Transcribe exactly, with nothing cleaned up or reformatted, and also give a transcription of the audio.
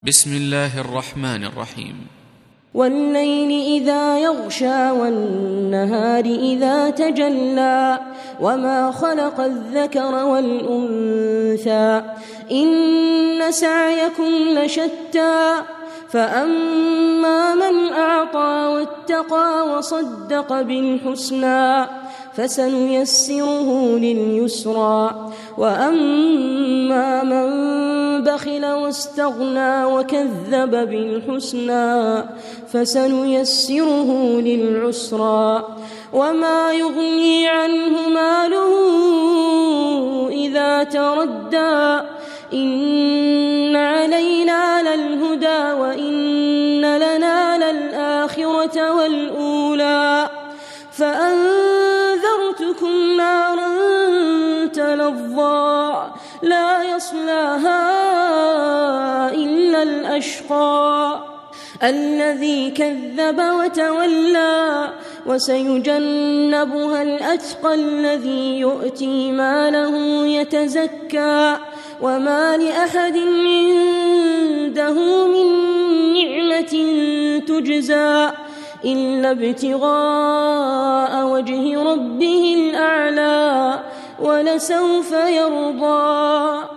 بسم الله الرحمن الرحيم. والليل إذا يغشى والنهار إذا تجلى وما خلق الذكر والأنثى إن سعيكم لشتى فأما من أعطى واتقى وصدق بالحسنى فسنيسره لليسرى وأما من بخل واستغنى وكذب بالحسنى فسنيسره للعسرى وما يغني عنه ماله إذا تردى إن علينا للهدى وإن لنا للآخرة والأولى فأنذرتكم نارا تلظى لا يصلاها إلا الأشقى الذي كذب وتولى وسيجنبها الأتقى الذي يؤتي ماله يتزكى وما لأحد عنده من نعمة تجزى إلا ابتغاء وجه ربه الأعلى ولسوف يرضى.